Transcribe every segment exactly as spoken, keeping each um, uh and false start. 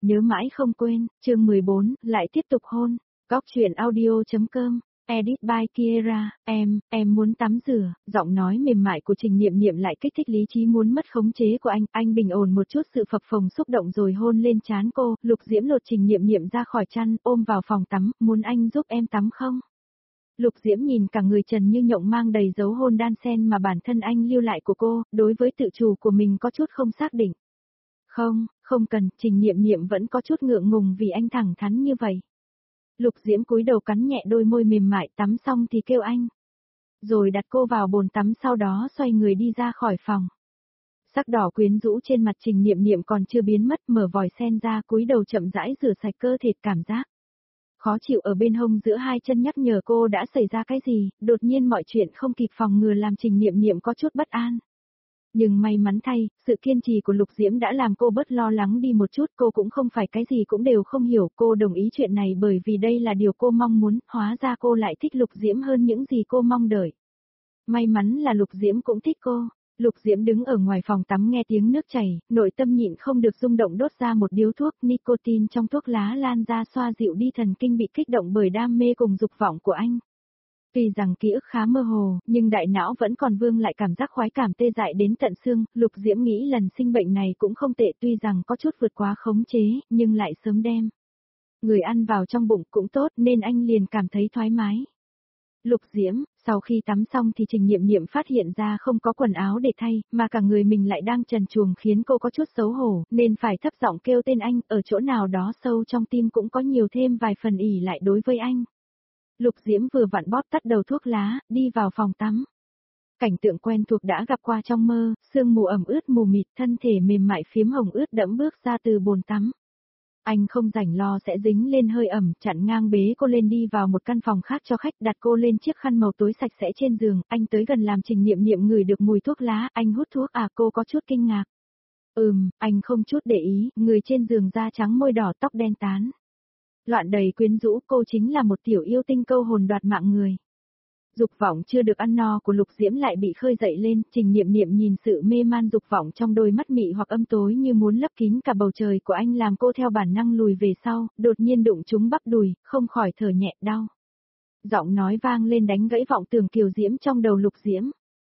Nếu mãi không quên, chương mười bốn, lại tiếp tục hôn. Góc truyện audio.com, edit by Kiera, em, em muốn tắm rửa, giọng nói mềm mại của Trình Niệm Niệm lại kích thích lý trí muốn mất khống chế của anh, anh bình ổn một chút sự phập phồng xúc động rồi hôn lên trán cô, Lục Diễm lột Trình Niệm Niệm ra khỏi chăn, ôm vào phòng tắm, muốn anh giúp em tắm không? Lục Diễm nhìn cả người trần như nhộng mang đầy dấu hôn đan sen mà bản thân anh lưu lại của cô, đối với tự chủ của mình có chút không xác định. Không, không cần, Trình Niệm Niệm vẫn có chút ngượng ngùng vì anh thẳng thắn như vậy. Lục Diễm cúi đầu cắn nhẹ đôi môi mềm mại, tắm xong thì kêu anh. Rồi đặt cô vào bồn tắm, sau đó xoay người đi ra khỏi phòng. Sắc đỏ quyến rũ trên mặt Trình Niệm Niệm còn chưa biến mất, mở vòi sen ra, cúi đầu chậm rãi rửa sạch cơ thể, cảm giác khó chịu ở bên hông giữa hai chân nhắc nhở cô đã xảy ra cái gì, đột nhiên mọi chuyện không kịp phòng ngừa làm Trình Niệm Niệm có chút bất an. Nhưng may mắn thay, sự kiên trì của Lục Diễm đã làm cô bớt lo lắng đi một chút, cô cũng không phải cái gì cũng đều không hiểu, cô đồng ý chuyện này bởi vì đây là điều cô mong muốn, hóa ra cô lại thích Lục Diễm hơn những gì cô mong đợi. May mắn là Lục Diễm cũng thích cô. Lục Diễm đứng ở ngoài phòng tắm nghe tiếng nước chảy, nội tâm nhịn không được rung động đốt ra một điếu thuốc, nicotine trong thuốc lá lan ra xoa dịu đi thần kinh bị kích động bởi đam mê cùng dục vọng của anh. Tuy rằng ký ức khá mơ hồ, nhưng đại não vẫn còn vương lại cảm giác khoái cảm tê dại đến tận xương, Lục Diễm nghĩ lần sinh bệnh này cũng không tệ, tuy rằng có chút vượt quá khống chế, nhưng lại sớm đem người ăn vào trong bụng cũng tốt nên anh liền cảm thấy thoải mái. Lục Diễm, sau khi tắm xong thì Trình Niệm Niệm phát hiện ra không có quần áo để thay, mà cả người mình lại đang trần truồng khiến cô có chút xấu hổ, nên phải thấp giọng kêu tên anh, ở chỗ nào đó sâu trong tim cũng có nhiều thêm vài phần ỉ lại đối với anh. Lục Diễm vừa vặn bóp tắt đầu thuốc lá, đi vào phòng tắm. Cảnh tượng quen thuộc đã gặp qua trong mơ, sương mù ẩm ướt mù mịt, thân thể mềm mại phiếm hồng ướt đẫm bước ra từ bồn tắm. Anh không rảnh lo sẽ dính lên hơi ẩm, chặn ngang bế cô lên đi vào một căn phòng khác cho khách, đặt cô lên chiếc khăn màu tối sạch sẽ trên giường, anh tới gần làm Trình Niệm Niệm ngửi được mùi thuốc lá, anh hút thuốc à, cô có chút kinh ngạc. Ừm, anh không chút để ý, người trên giường da trắng môi đỏ tóc đen tán. Loạn đầy quyến rũ, cô chính là một tiểu yêu tinh câu hồn đoạt mạng người. Dục vọng chưa được ăn no của Lục Diễm lại bị khơi dậy lên, Trình Niệm Niệm nhìn sự mê man dục vọng trong đôi mắt mị hoặc âm tối như muốn lấp kín cả bầu trời của anh làm cô theo bản năng lùi về sau, đột nhiên đụng trúng bắp đùi, không khỏi thở nhẹ đau. Giọng nói vang lên đánh gãy vọng tưởng kiều diễm trong đầu Lục Diễm.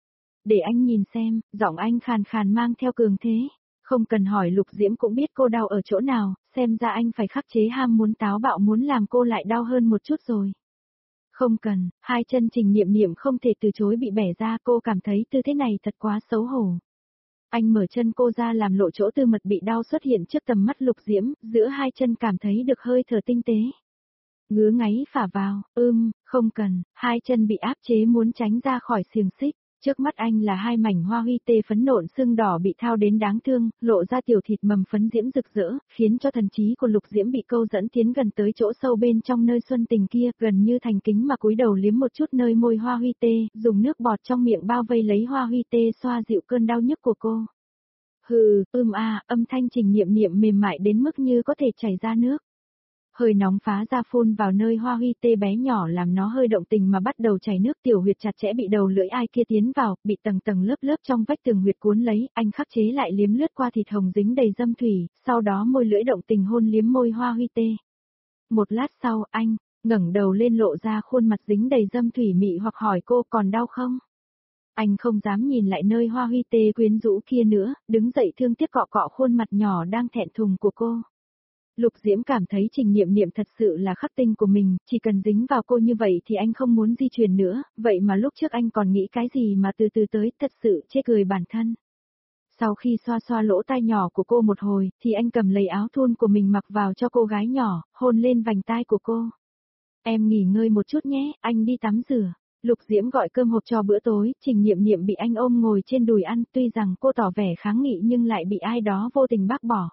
Để anh nhìn xem, giọng anh khàn khàn mang theo cường thế. Không cần hỏi Lục Diễm cũng biết cô đau ở chỗ nào, xem ra anh phải khắc chế ham muốn táo bạo muốn làm cô lại đau hơn một chút rồi. Không cần, hai chân Trình Niệm Niệm không thể từ chối bị bẻ ra, cô cảm thấy tư thế này thật quá xấu hổ. Anh mở chân cô ra làm lộ chỗ tư mật bị đau xuất hiện trước tầm mắt Lục Diễm, giữa hai chân cảm thấy được hơi thở tinh tế. Ngứa ngáy phả vào, ưm, không cần, hai chân bị áp chế muốn tránh ra khỏi xiềng xích. Trước mắt anh là hai mảnh hoa huy tê phấn nộn sưng đỏ bị thao đến đáng thương, lộ ra tiểu thịt mầm phấn diễm rực rỡ, khiến cho thần trí của Lục Diễm bị câu dẫn tiến gần tới chỗ sâu bên trong nơi xuân tình kia, gần như thành kính mà cúi đầu liếm một chút nơi môi hoa huy tê, dùng nước bọt trong miệng bao vây lấy hoa huy tê xoa dịu cơn đau nhức của cô. Hừ, ưm a, âm thanh Trình Niệm Niệm mềm mại đến mức như có thể chảy ra nước. Hơi nóng phá ra phun vào nơi hoa huy tê bé nhỏ làm nó hơi động tình mà bắt đầu chảy nước, tiểu huyệt chặt chẽ bị đầu lưỡi ai kia tiến vào, bị tầng tầng lớp lớp trong vách tường huyệt cuốn lấy, anh khắc chế lại liếm lướt qua thịt hồng dính đầy dâm thủy, sau đó môi lưỡi động tình hôn liếm môi hoa huy tê. Một lát sau, anh ngẩng đầu lên lộ ra khuôn mặt dính đầy dâm thủy mị hoặc hỏi cô còn đau không? Anh không dám nhìn lại nơi hoa huy tê quyến rũ kia nữa, đứng dậy thương tiếc cọ cọ khuôn mặt nhỏ đang thẹn thùng của cô. Lục Diễm cảm thấy Trình Niệm Niệm thật sự là khắc tinh của mình, chỉ cần dính vào cô như vậy thì anh không muốn di chuyển nữa, vậy mà lúc trước anh còn nghĩ cái gì mà từ từ tới, thật sự chê cười bản thân. Sau khi xoa xoa lỗ tai nhỏ của cô một hồi, thì anh cầm lấy áo thun của mình mặc vào cho cô gái nhỏ, hôn lên vành tai của cô. Em nghỉ ngơi một chút nhé, anh đi tắm rửa. Lục Diễm gọi cơm hộp cho bữa tối, Trình Niệm Niệm bị anh ôm ngồi trên đùi ăn, tuy rằng cô tỏ vẻ kháng nghị nhưng lại bị ai đó vô tình bác bỏ.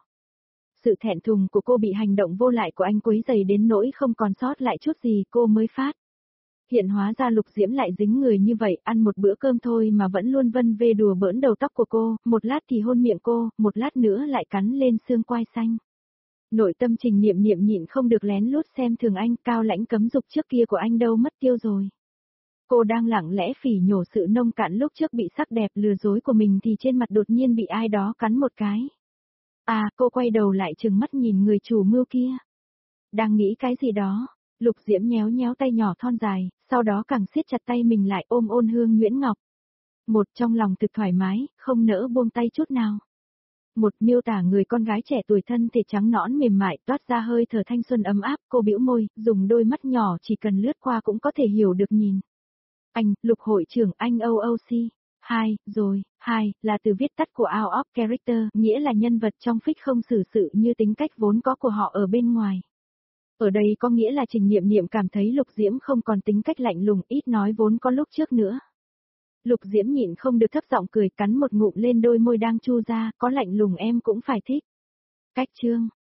Sự thẹn thùng của cô bị hành động vô lại của anh quấy rầy đến nỗi không còn sót lại chút gì cô mới phát. Hiện hóa ra Lục Diễm lại dính người như vậy, ăn một bữa cơm thôi mà vẫn luôn vân vê đùa bỡn đầu tóc của cô, một lát thì hôn miệng cô, một lát nữa lại cắn lên xương quai xanh. Nội tâm Trình Niệm Niệm nhịn không được lén lút xem thường anh, cao lãnh cấm dục trước kia của anh đâu mất tiêu rồi. Cô đang lặng lẽ phỉ nhổ sự nông cạn lúc trước bị sắc đẹp lừa dối của mình thì trên mặt đột nhiên bị ai đó cắn một cái. À, cô quay đầu lại trừng mắt nhìn người chủ mưu kia. Đang nghĩ cái gì đó, Lục Diễm nhéo nhéo tay nhỏ thon dài, sau đó càng siết chặt tay mình lại ôm ôn hương Nguyễn Ngọc. Một trong lòng thực thoải mái, không nỡ buông tay chút nào. Một miêu tả người con gái trẻ tuổi thân thể trắng nõn mềm mại toát ra hơi thở thanh xuân ấm áp, cô bĩu môi, dùng đôi mắt nhỏ chỉ cần lướt qua cũng có thể hiểu được nhìn. Anh, Lục hội trưởng anh o o xê. Hai, rồi, hai, là từ viết tắt của out of character, nghĩa là nhân vật trong fic không xử sự như tính cách vốn có của họ ở bên ngoài. Ở đây có nghĩa là Trình Niệm Niệm cảm thấy Lục Diễm không còn tính cách lạnh lùng ít nói vốn có lúc trước nữa. Lục Diễm nhịn không được thấp giọng cười cắn một ngụm lên đôi môi đang chu ra, có lạnh lùng em cũng phải thích. Cách chương.